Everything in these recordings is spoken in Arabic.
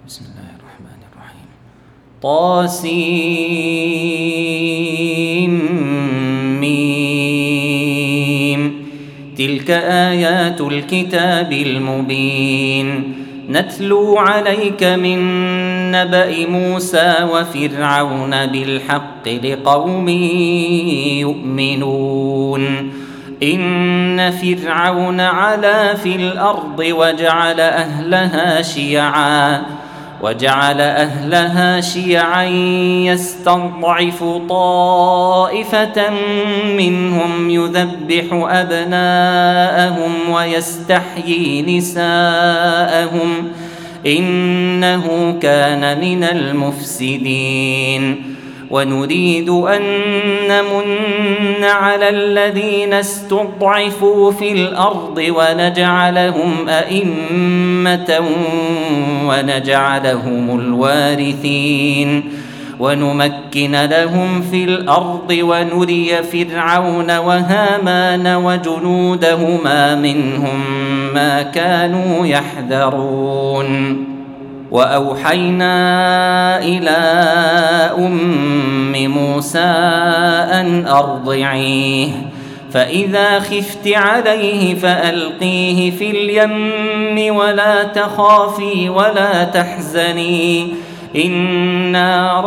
بسم الله الرحمن الرحيم. طاسيم تلك آيات الكتاب المبين نتلو عليك من نبأ موسى وفرعون بالحق لقوم يؤمنون. إن فرعون علا في الأرض وجعل أهلها شيعا يستضعف طائفة منهم يذبح أبناءهم ويستحيي نساءهم إنه كان من المفسدين. ونريد أن نمن على الذين استضعفوا في الأرض ونجعلهم أئمة ونجعلهم الوارثين ونمكن لهم في الأرض ونري فرعون وهامان وجنودهما منهم ما كانوا يحذرون. وأوحينا إلى أم موسى أن أرضعيه فإذا خفت عليه فألقيه في اليم ولا تخافي ولا تحزني إنا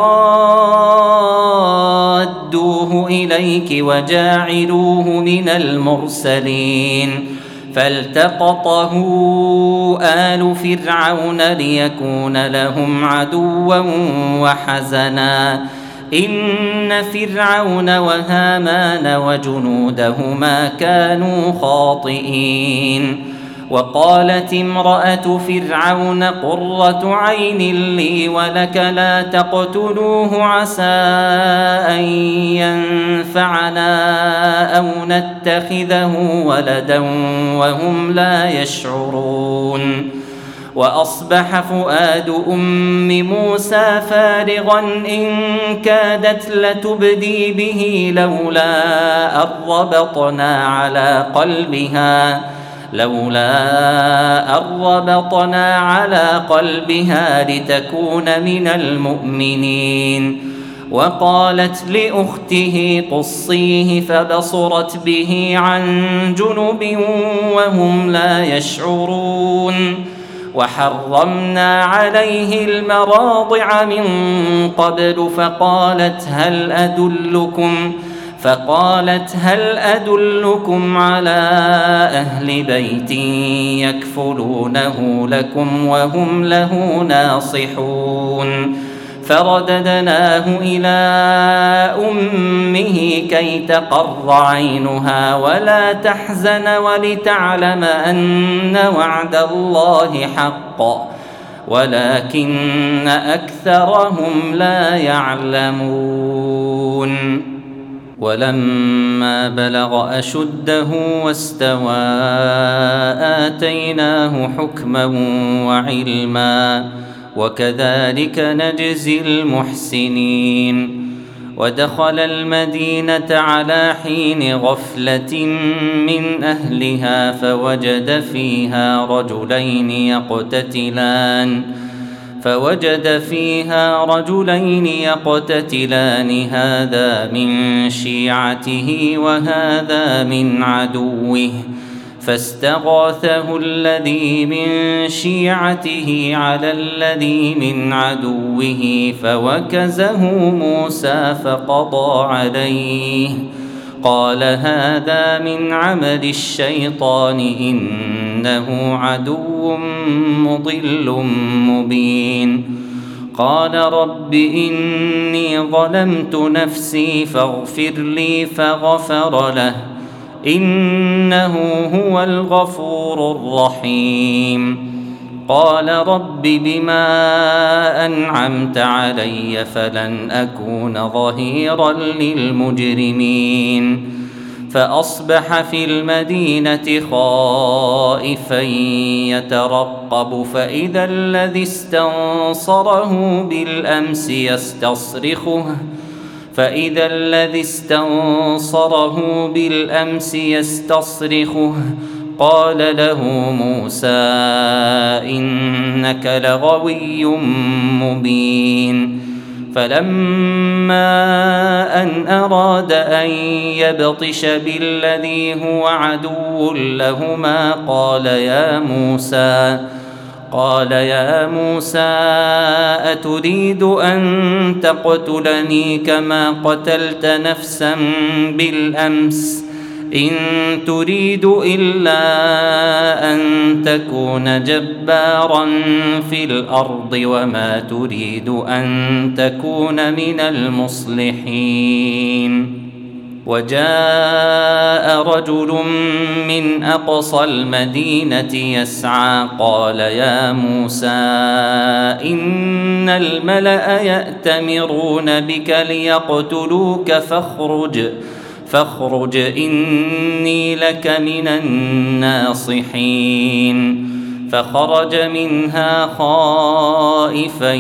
رادوه إليك وجاعلوه من المرسلين. فالتقطه آل فرعون ليكون لهم عدوا وحزنا إن فرعون وهامان وجنودهما كانوا خاطئين. وقالت امرأة فرعون قرة عين لي ولك لا تقتلوه عسى أن ينفعنا أو نتخذه ولدا وهم لا يشعرون. وأصبح فؤاد أم موسى فارغا إن كادت لتبدي به لولا أن ربطنا على قلبها لتكون من المؤمنين. وقالت لأخته قصيه فبصرت به عن جنب وهم لا يشعرون. وحرمنا عليه المراضع من قبل فقالت هل أدلكم على أهل بيت يكفلونه لكم وهم له ناصحون. فرددناه إلى أمه كي تقر عينها ولا تحزن ولتعلم أن وعد الله حق ولكن أكثرهم لا يعلمون. ولما بلغ أشده واستوى آتيناه حكما وعلما وكذلك نجزي المحسنين. ودخل المدينة على حين غفلة من أهلها فوجد فيها رجلين يقتتلان هذا من شيعته وهذا من عدوه فاستغاثه الذي من شيعته على الذي من عدوه فوكزه موسى فقضى عليه قال هذا من عمل الشيطان إنه عدو مضل مبين. قال رب إني ظلمت نفسي فاغفر لي فغفر له إنه هو الغفور الرحيم. قال رب بما أنعمت علي فلن أكون ظهيرا للمجرمين. فأصبح في المدينة خائفا يترقب فإذا الذي استنصره بالأمس يستصرخه قال له موسى إنك لغوي مبين. فلما أن أراد أن يبطش بالذي هو عدو لهما قال يا موسى أتريد أن تقتلني كما قتلت نفسا بالأمس إن تريد إلا أن تكون جبارا في الأرض وما تريد أن تكون من المصلحين. وجاء رجل من أقصى المدينة يسعى قال يا موسى إن الملأ يأتمرون بك ليقتلوك فاخرج إني لك من الناصحين. فخرج منها خائفا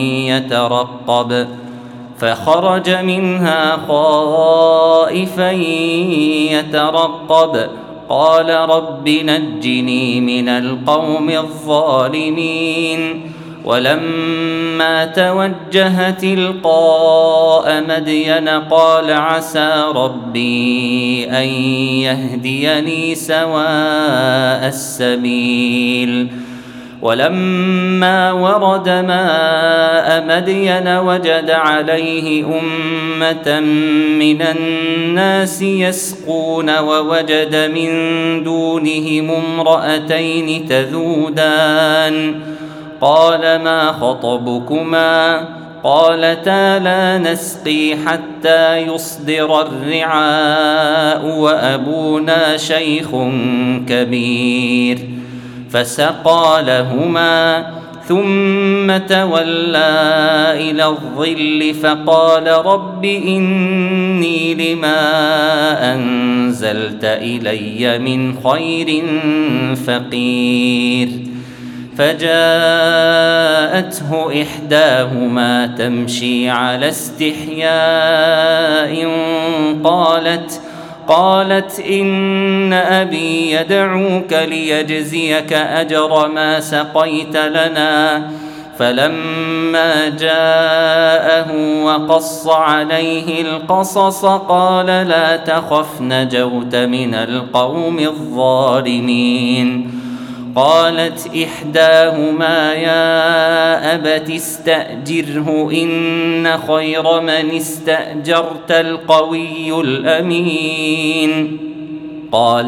يترقب قال رب نجني من القوم الظالمين. ولما توجه تلقاء مدين قال عسى ربي أن يهديني سواء السبيل. ولما ورد ماء مدين وجد عليه أمة من الناس يسقون ووجد من دونهم امرأتين تذودان قال ما خطبكما قالتا لا نسقي حتى يصدر الرعاء وأبونا شيخ كبير. فسقى لهما ثم تولى إلى الظل فقال رب إني لما أنزلت إلي من خير فقير. فجاءته إحداهما تمشي على استحياء قالت إن أبي يدعوك ليجزيك أجر ما سقيت لنا. فلما جاءه وقص عليه القصص قال لا تخف نجوت من القوم الظالمين. قالت إحداهما يا أبت استأجره إن خير من استأجرت القوي الأمين. قال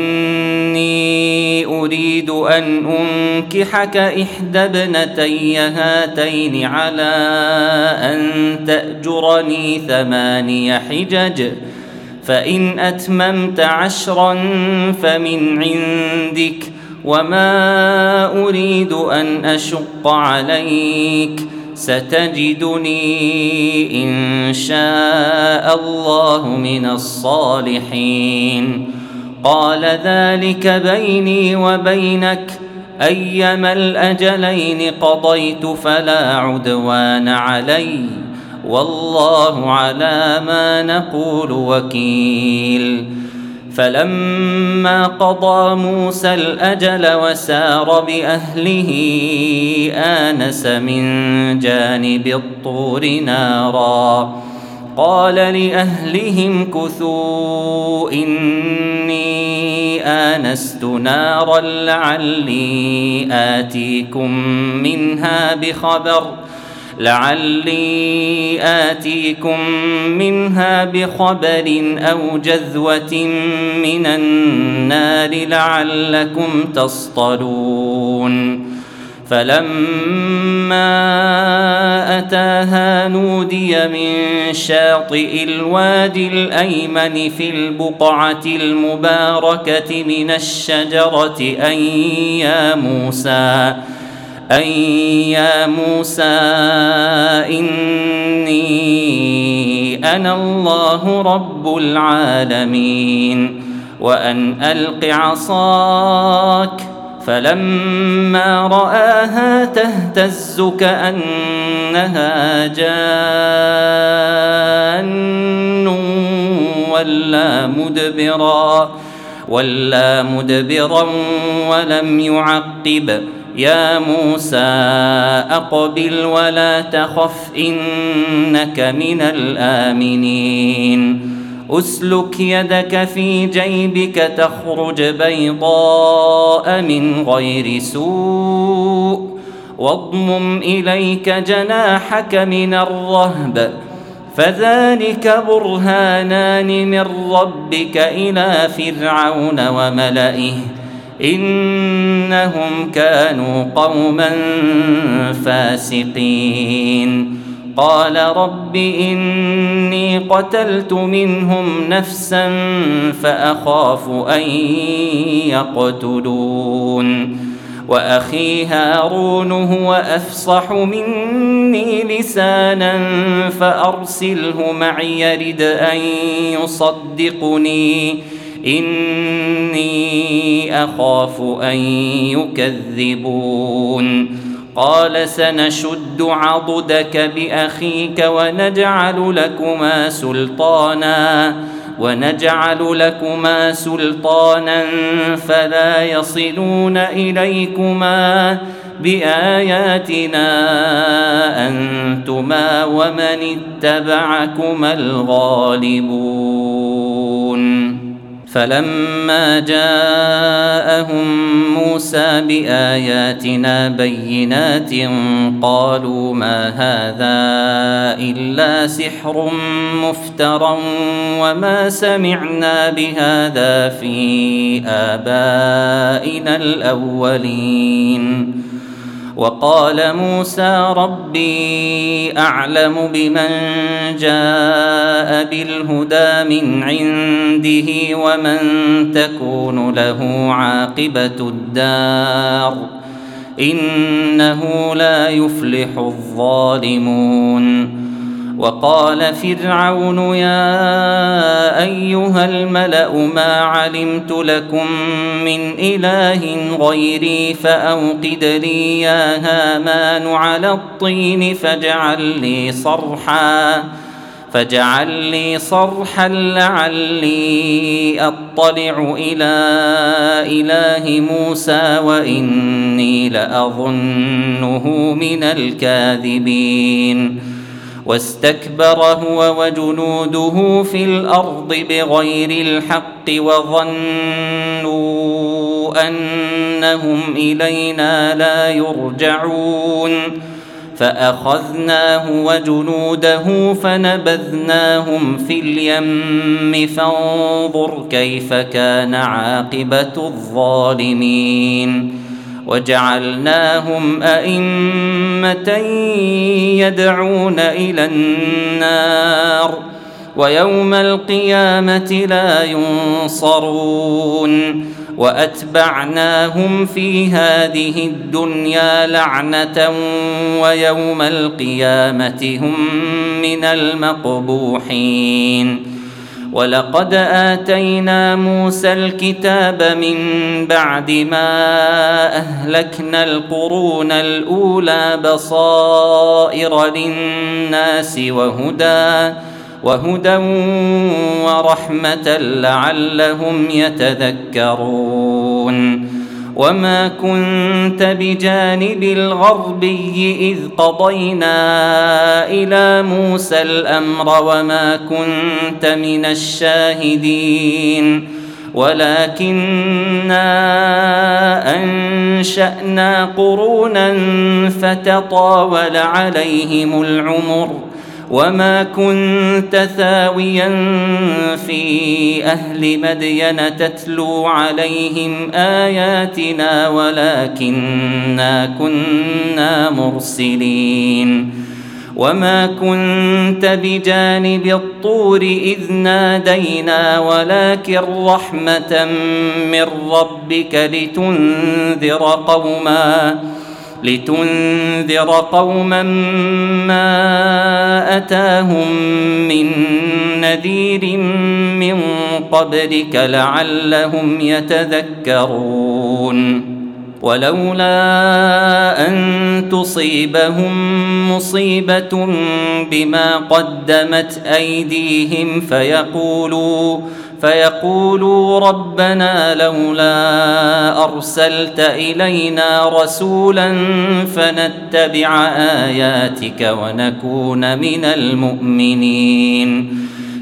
إني أريد أن أنكحك إحدى ابنتي هاتين على أن تأجرني 8 حجج فإن أتممت 10 فمن عندك وما أريد أن أشق عليك ستجدني إن شاء الله من الصالحين. قال ذلك بيني وبينك أيما الأجلين قضيت فلا عدوان علي والله على ما نقول وكيل. فلما قضى موسى الأجل وسار بأهله آنس من جانب الطور نارا قال لأهلهم كثوا إني آنست نارا لعلي آتيكم منها بخبر أو جذوة من النار لعلكم تصطلون. فلما أتاها نودي من شاطئ الوادي الأيمن في البقعة المباركة من الشجرة أن يا موسى إني أنا الله رب العالمين وأن ألق عصاك. فلما رآها تهتز كأنها جان ولا ولى مدبرا ولم يعقب. يا موسى أقبل ولا تخف إنك من الآمنين. أسلك يدك في جيبك تخرج بيضاء من غير سوء واضمم إليك جناحك من الرهب فذلك برهانان من ربك إلى فرعون وملئه إنهم كانوا قوما فاسقين. قال رب إني قتلت منهم نفسا فأخاف أن يقتلون وأخي هارون هو أفصح مني لسانا فأرسله معي يرد أن يصدقني إني أخاف أن يكذبون. قال سنشد عضدك بأخيك ونجعل لكما سلطانا فلا يصلون إليكما بآياتنا أنتما ومن اتبعكما الغالبون. فلما جاءهم موسى بآياتنا بينات قالوا ما هذا إلا سحر مفترى وما سمعنا بهذا في آبائنا الأولين. وقال موسى ربي أعلم بمن جاء بالهدى من عنده ومن تكون له عاقبة الدار إنه لا يفلح الظالمون. وقال فرعون يا أيها الملأ ما علمت لكم من إله غيري فأوقد لي يا هامان على الطين فاجعل لي صرحا لعلي أطلع إلى إله موسى وإني لأظنه من الكاذبين. واستكبر هو وجنوده في الأرض بغير الحق وظنوا أنهم إلينا لا يرجعون فأخذناه وجنوده فنبذناهم في اليم فانظر كيف كان عاقبة الظالمين. وجعلناهم أئمة يدعون إلى النار ويوم القيامة لا ينصرون. وأتبعناهم في هذه الدنيا لعنة ويوم القيامة هم من المقبوحين. ولقد آتينا موسى الكتاب من بعد ما أهلكنا القرون الأولى بصائر للناس وهدى ورحمة لعلهم يتذكرون. وما كنت بجانب الغربي إذ قضينا إلى موسى الأمر وما كنت من الشاهدين ولكننا أنشأنا قرونا فتطاول عليهم العمر وما كنت ثاويا في أهل مدين تتلو عليهم آياتنا ولكننا كنا مرسلين. وما كنت بجانب الطور إذ نادينا ولكن رحمة من ربك لتنذر قوما ما أتاهم من نذير من قبلك لعلهم يتذكرون. ولولا أن تصيبهم مصيبة بما قدمت أيديهم فيقولوا ربنا لولا أرسلت إلينا رسولا فنتبع آياتك ونكون من المؤمنين.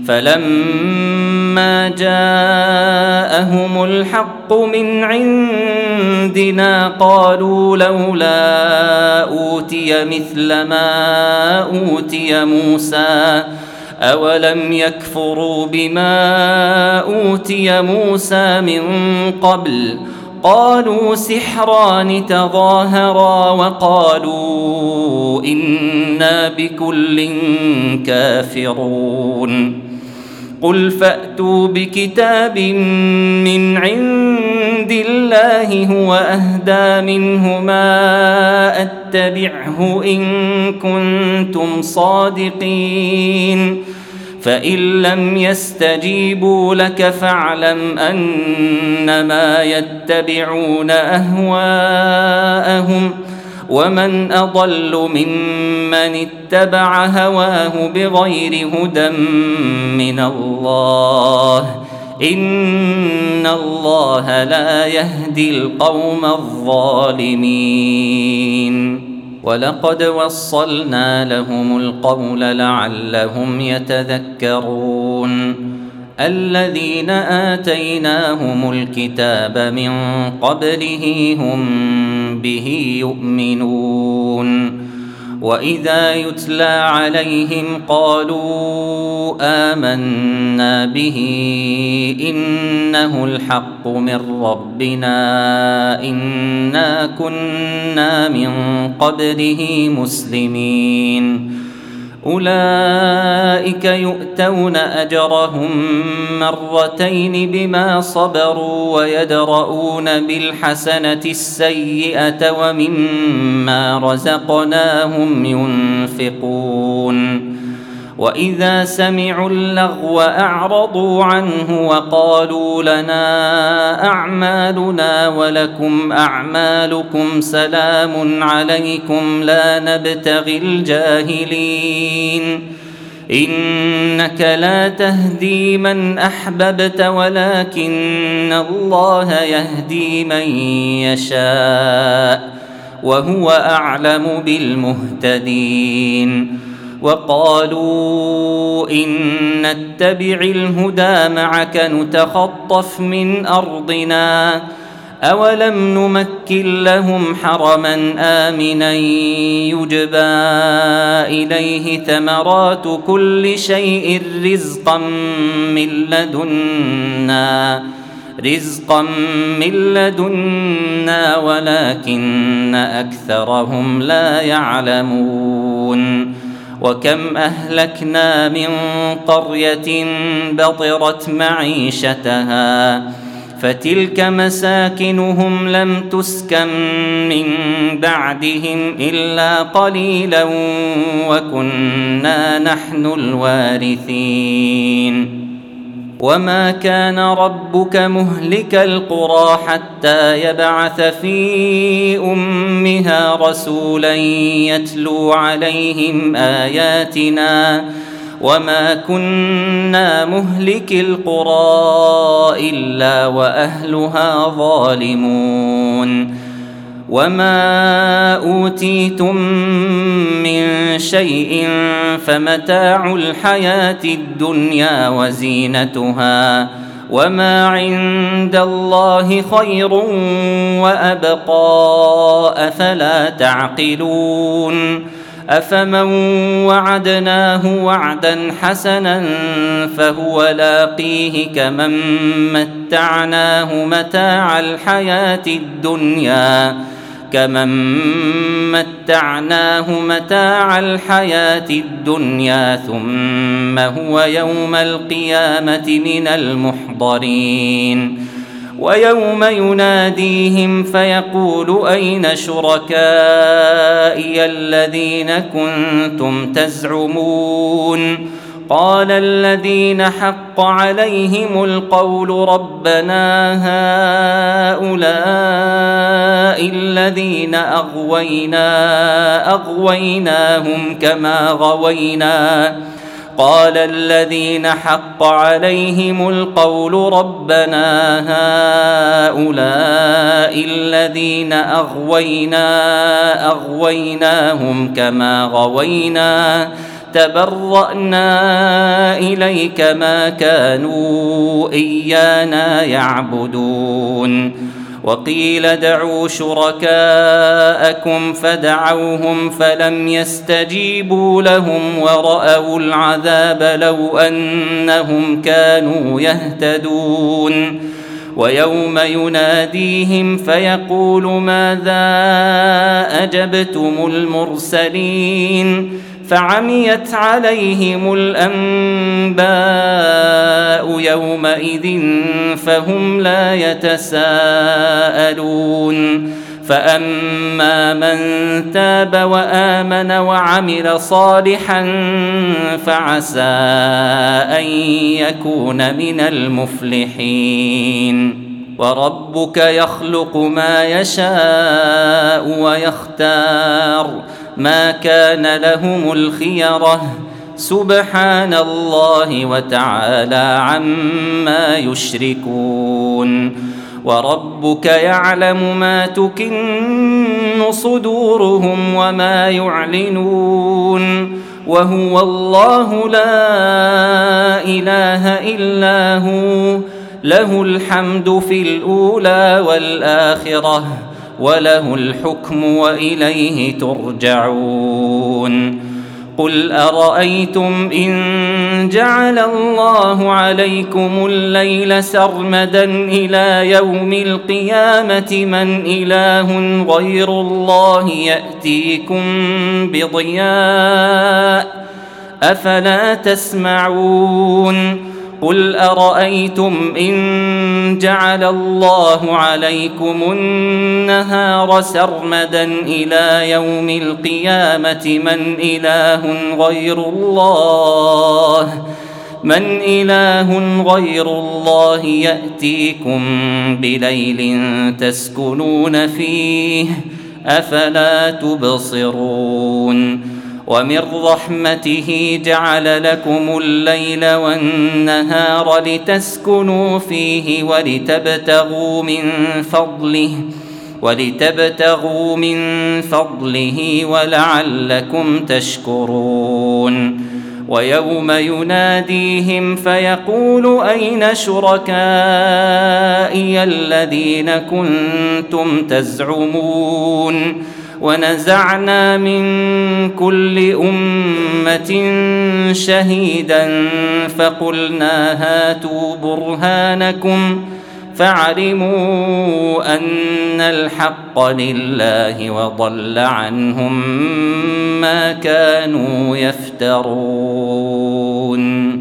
فلما جاءهم الحق من عندنا قالوا لولا أوتي مثل ما أوتي موسى أولم يكفروا بما أوتي موسى من قبل قالوا سحران تظاهرا وقالوا إنا بكل كافرون. قل فأتوا بكتاب من عند الله هو أهدى منهما أتبعه إن كنتم صادقين. فإن لم يستجيبوا لك فاعلم أنما يتبعون أهواءهم ومن أضل ممن اتبع هواه بغير هدى من الله إن الله لا يهدي القوم الظالمين. ولقد وصلنا لهم القول لعلهم يتذكرون. الذين آتيناهم الكتاب من قبله هم به يؤمنون. وإذا يتلى عليهم قالوا آمنا به إنه الحق من ربنا إنا كنا من قبله مسلمين. أولئك يؤتون أجرهم مرتين بما صبروا ويدرؤون بالحسنة السيئة ومما رزقناهم ينفقون. وإذا سمعوا اللغو أعرضوا عنه وقالوا لنا أعمالنا ولكم أعمالكم سلام عليكم لا نبتغي الجاهلين. إنك لا تهدي من أحببت ولكن الله يهدي من يشاء وهو أعلم بالمهتدين. وقالوا إن نتبع الهدى معك نتخطف من أرضنا أولم نمكن لهم حرما آمنا يجبى إليه ثمرات كل شيء رزقا من لدنا ولكن أكثرهم لا يعلمون. وكم أهلكنا من قرية بطرت معيشتها فتلك مساكنهم لم تسكن من بعدهم إلا قليلا وكنا نحن الوارثين. وما كان ربك مهلك القرى حتى يبعث في أمها رسولا يتلو عليهم آياتنا وما كنا مهلك القرى إلا وأهلها ظالمون. وما أوتيتم من شيء فمتاع الحياة الدنيا وزينتها وما عند الله خير وأبقى أفلا تعقلون. أفمن وعدناه وعدا حسنا فهو لاقيه كمن متعناه متاع الحياة الدنيا ثم هو يوم القيامة من المحضرين. ويوم يناديهم فيقول أين شركائي الذين كنتم تزعمون قال الذين حق عليهم القول ربنا هؤلاء الذين أغويناهم كما غوينا قال الذين حق عليهم القول ربنا هؤلاء الذين أغويناهم كما غوينا تبرأنا إليك ما كانوا إيانا يعبدون وقيل ادعوا شركاءكم فدعوهم فلم يستجيبوا لهم ورأوا العذاب لو أنهم كانوا يهتدون ويوم يناديهم فيقول ماذا أجبتم المرسلين فعميت عليهم الأنباء يومئذ فهم لا يتساءلون فأما من تاب وآمن وعمل صالحا فعسى أن يكون من المفلحين وربك يخلق ما يشاء ويختار ما كان لهم الخيرة سبحان الله وتعالى عما يشركون وربك يعلم ما تكن صدورهم وما يعلنون وهو الله لا إله إلا هو له الحمد في الأولى والآخرة وله الحكم وإليه ترجعون قل أرأيتم إن جعل الله عليكم الليل سرمدا إلى يوم القيامة من إله غير الله يأتيكم بضياء أفلا تسمعون قل أرأيتم إن جعل الله عليكم النهار سرمدا إلى يوم القيامة من إله غير الله يأتيكم بليل تسكنون فيه أفلا تبصرون ومن رحمته جعل لكم الليل والنهار لتسكنوا فيه ولتبتغوا من فضله ولعلكم تشكرون ويوم يناديهم فيقول أين شركائي الذين كنتم تزعمون ونزعنا من كل أمة شهيدا فقلنا هاتوا برهانكم فعلموا أن الحق لله وضل عنهم ما كانوا يفترون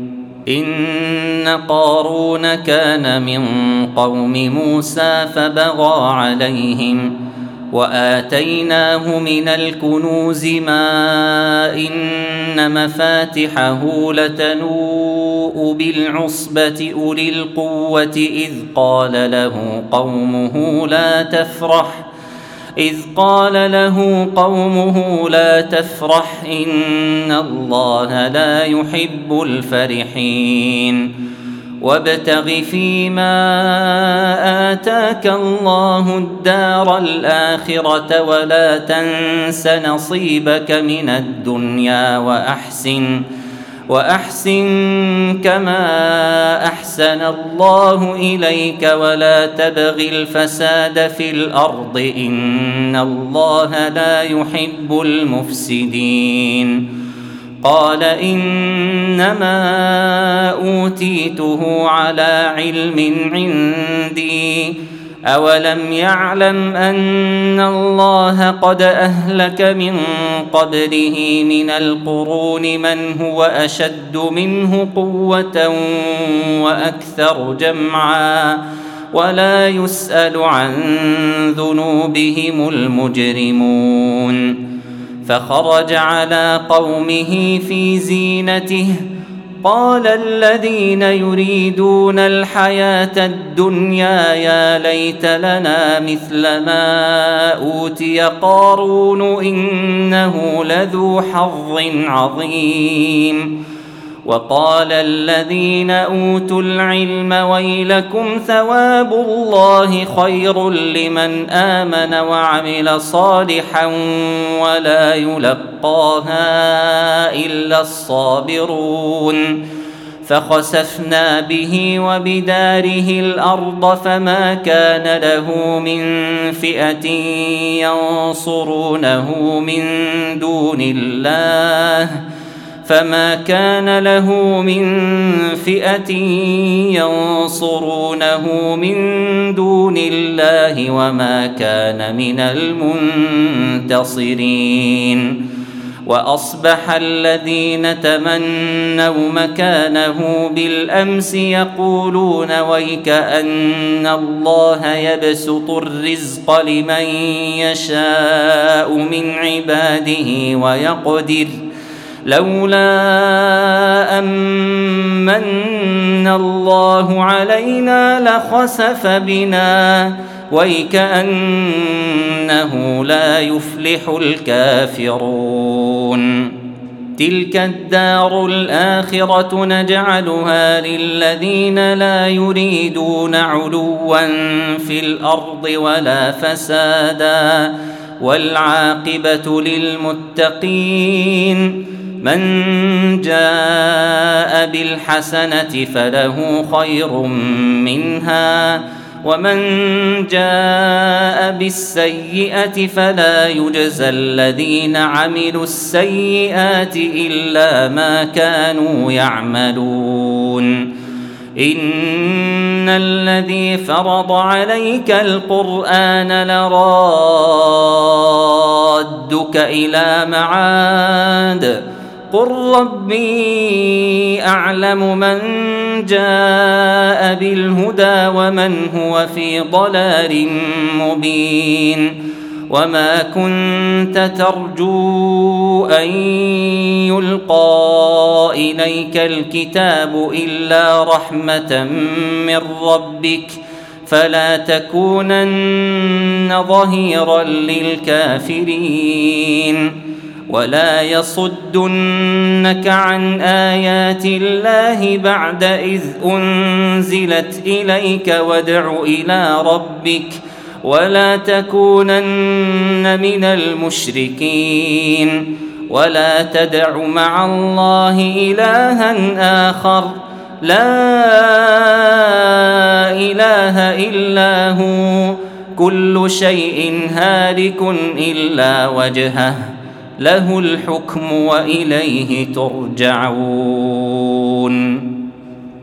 إن قارون كان من قوم موسى فبغى عليهم وآتيناه من الكنوز ما إن مفاتحه لتنوء بالعصبة أولي القوة إذ قال له قومه لا تفرح إن الله لا يحب الفرحين وابتغ فيما آتاك الله الدار الآخرة ولا تنس نصيبك من الدنيا وأحسن كما أحسن الله إليك ولا تبغ الفساد في الأرض إن الله لا يحب المفسدين قال إنما أوتيته على علم عندي أولم يعلم أن الله قد أهلك من قبله من القرون من هو أشد منه قوة وأكثر جمعا ولا يسأل عن ذنوبهم المجرمون فخرج على قومه في زينته قال الذين يريدون الحياة الدنيا يا ليت لنا مثل ما أوتي قارون إنه لذو حظ عظيم وقال الذين أوتوا العلم ويلكم ثواب الله خير لمن آمن وعمل صالحا ولا يلقاها إلا الصابرون فخسفنا به وبداره الأرض فما كان له من فئة ينصرونه من دون الله وما كان من المنتصرين وأصبح الذين تمنوا مكانه بالأمس يقولون ويكأن الله يبسط الرزق لمن يشاء من عباده ويقدر لولا أمن الله علينا لخسف بنا ويكأنه لا يفلح الكافرون تلك الدار الآخرة نجعلها للذين لا يريدون علوا في الأرض ولا فسادا والعاقبة للمتقين من جاء بالحسنة فله خير منها ومن جاء بالسيئة فلا يجزى الذين عملوا السيئات إلا ما كانوا يعملون إن الذي فرض عليك القرآن لرادك إلى معاد قل ربي أعلم من جاء بالهدى ومن هو في ضلال مبين وما كنت ترجو أن يلقى إليك الكتاب إلا رحمة من ربك فلا تكونن ظهيرا للكافرين ولا يصدنك عن آيات الله بعد إذ أنزلت إليك وادع إلى ربك ولا تكونن من المشركين ولا تدع مع الله إلها آخر لا إله إلا هو كل شيء هالك إلا وجهه له الحكم وإليه ترجعون